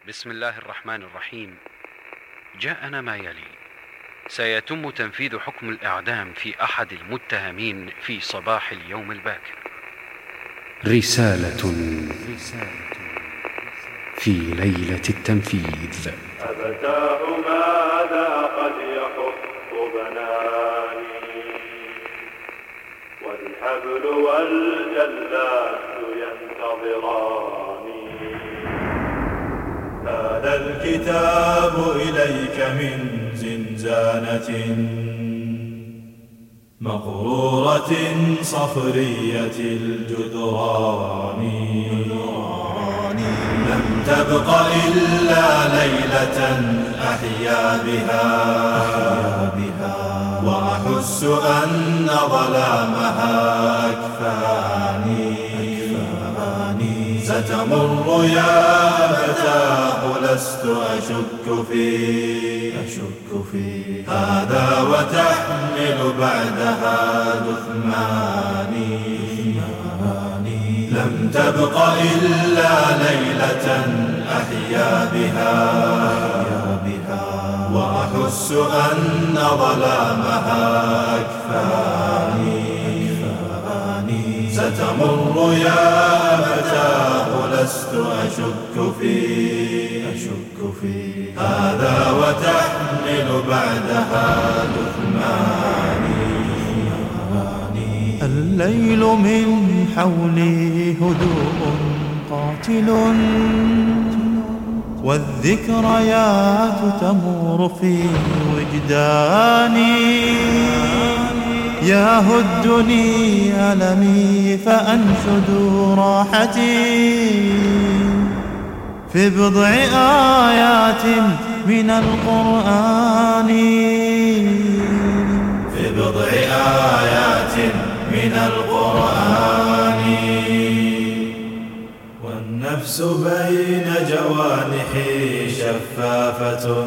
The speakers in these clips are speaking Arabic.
بسم الله الرحمن الرحيم. جاءنا ما يلي: سيتم تنفيذ حكم الإعدام في أحد المتهمين في صباح اليوم الباكر. رسالة في ليلة التنفيذ. أبتاه ماذا قد يحط بناني، والحبل والجلاد ينتظراني. هذا الكتاب إليك من زنزانة مقرورة صخرية الجدران. لم تبق إلا ليلة أحيا بها، وأحس أن ظلامها أكفاني. ستمر يا فتاه لست أشك فيه، هذا وتحمل بعدها دثماني. لم تبق إلا ليلة أحيا بها، وأحس أن ظلامها أكفاني. ستمر يا فتاه لست أشك فيه، هذا وتحمل بعدها دثماني. الليل من حولي هدوء قاتل، والذكريات تمر في وجداني. يهدني ألمي فأنشد راحتي في بضع آيات من القرآن. في بضع آيات من القرآن. والنفس بين جوانحي شفافة،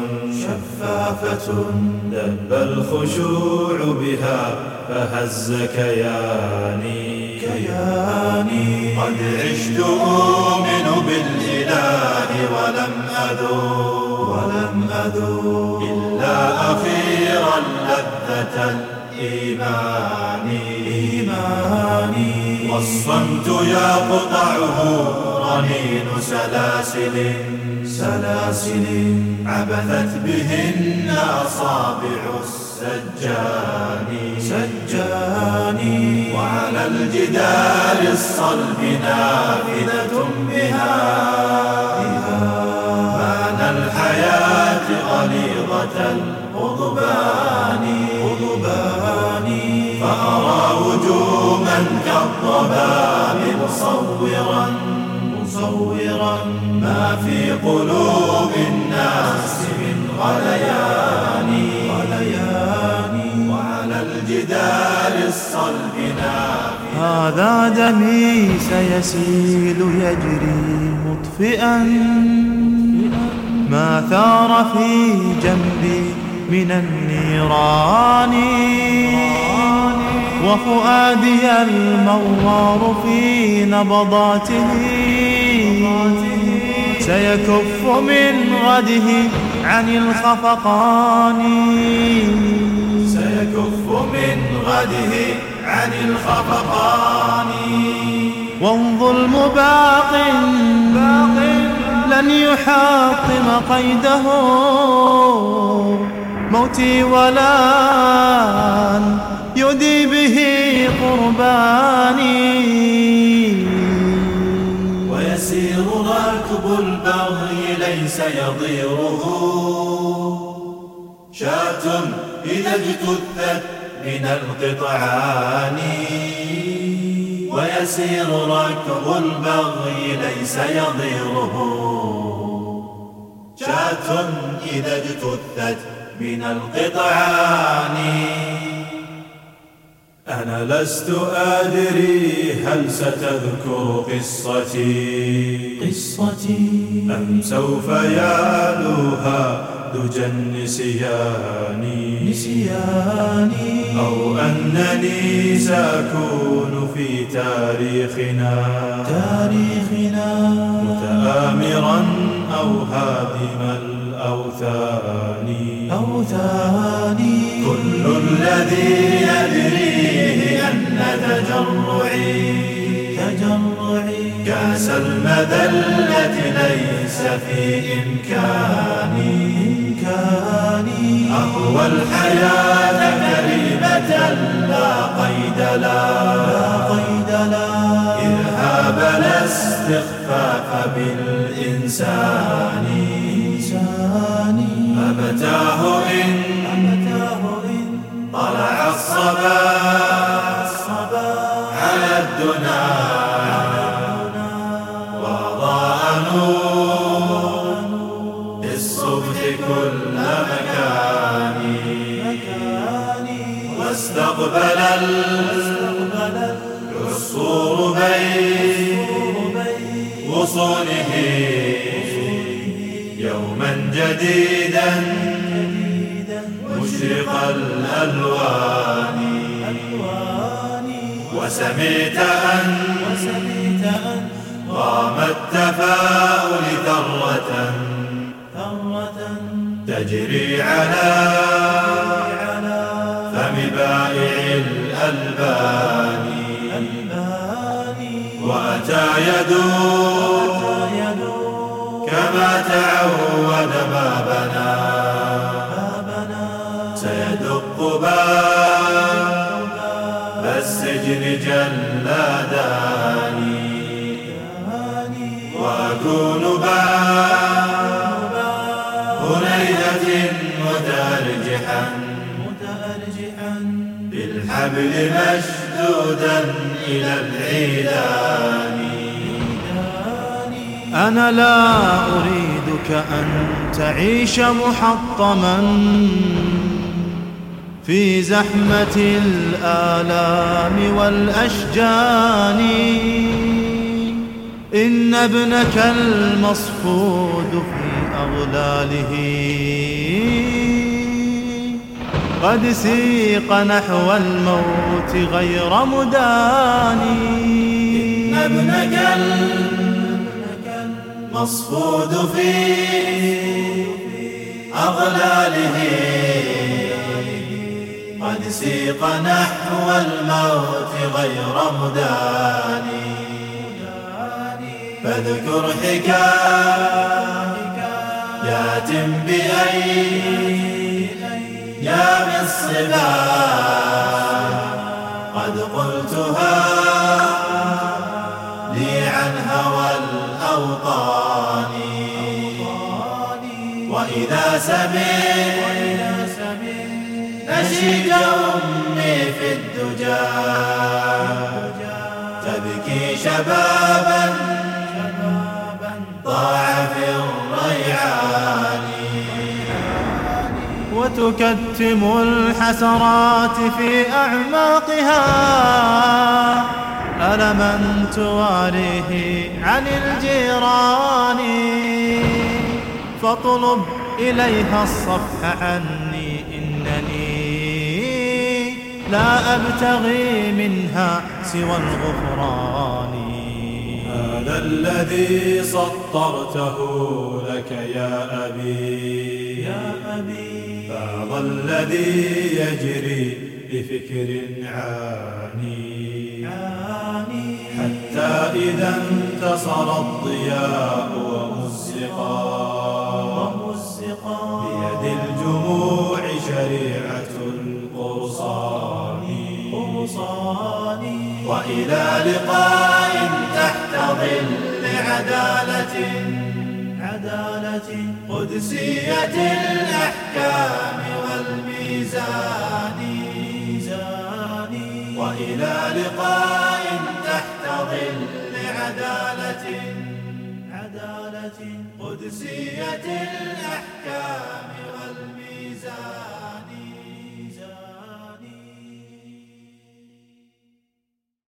دب الخشوع بها فهز كياني. قد عشت أؤمن بالإله ولم أذوق إلا أخيرا لذة الإيمان. والصمت يقطعه رنين سلاسل عبثت بهن أصابع السجان. وعلى الجدار الصلب نافذة بها معنى الحياة غليظة القضبان. فأرى وجوما كالضباب مصورا ما في قلوب الناس من غليان. وعلى الجدار الصلب نافذة. هذا دمي سيسيل يجري مطفئا ما ثار في جنبي من النيران. وفؤادي الموار في نبضاته سيكف من غده عن الخفقان. والظلم باق لن يحاطم قيده. موتي ولن يدي به قرباني. ويسير راكب البغي ليس يضيره شاة إذا اجتثت من القطعان. ويسير راكب البغي ليس يضيره شاة إذا اجتثت من القطعان. أنا لست أدري هل ستذكر قصتي أم سوف يعلوها دجى النسيان. أو أنني سأكون في تاريخنا متآمرا أو هادم الأوثان. كل الذي يدريه أن تجرعي كأس المذلة ليس في إمكاني أهوى الحياة كريمة لا قيد لا إرهاب لا استخفاف بالإنسان. فمتاه إن طلع الصباح على الدنا وأضاء نور الصبح كل مكان واستقبل العصفور بين غصونه يوما جديدا مشرق الألوان. وسمعت أن قام التفاؤل ثرة تجري على فم بائع الألبان. وأتى يدور كما تعود ما بنى سيدق باب السجن جلاداني. وأكون بعد هنيهة متأرجحا بالحبل مشدودا إلى العيدان. أنا لا أريدك أن تعيش محطما في زحمة الآلام والأشجان. إن ابنك المصفود في أغلاله قد سيق نحو الموت غير مداني. إن ابنك المصفود في أغلاله قد سيق نحو الموت غير مداني. فاذكر حكايات بأيام الصبا قد قلتها لي عن هوى الأوطان. وإذا سمعت نشيد أمي في الدجى تبكي شبابا ضاع في الريعان. وتكتم الحسرات في أعماقها ألما تواريه عن الجيران. فاطلب إليها الصفح عني إنني لا أبتغي منها سوى الغفران. هذا الذي سطرته لك يا أبي هذا الذي يجري بفكر عاني حتى إذا انتصر الضياء ومزقا بيد الجموع شريعة القرصان. وإلى لقاء تحت ظل عدالة قدسية الأحكام والميزان. وإلى لقاء تحت ظل عدالة قدسية الأحكام والميزان.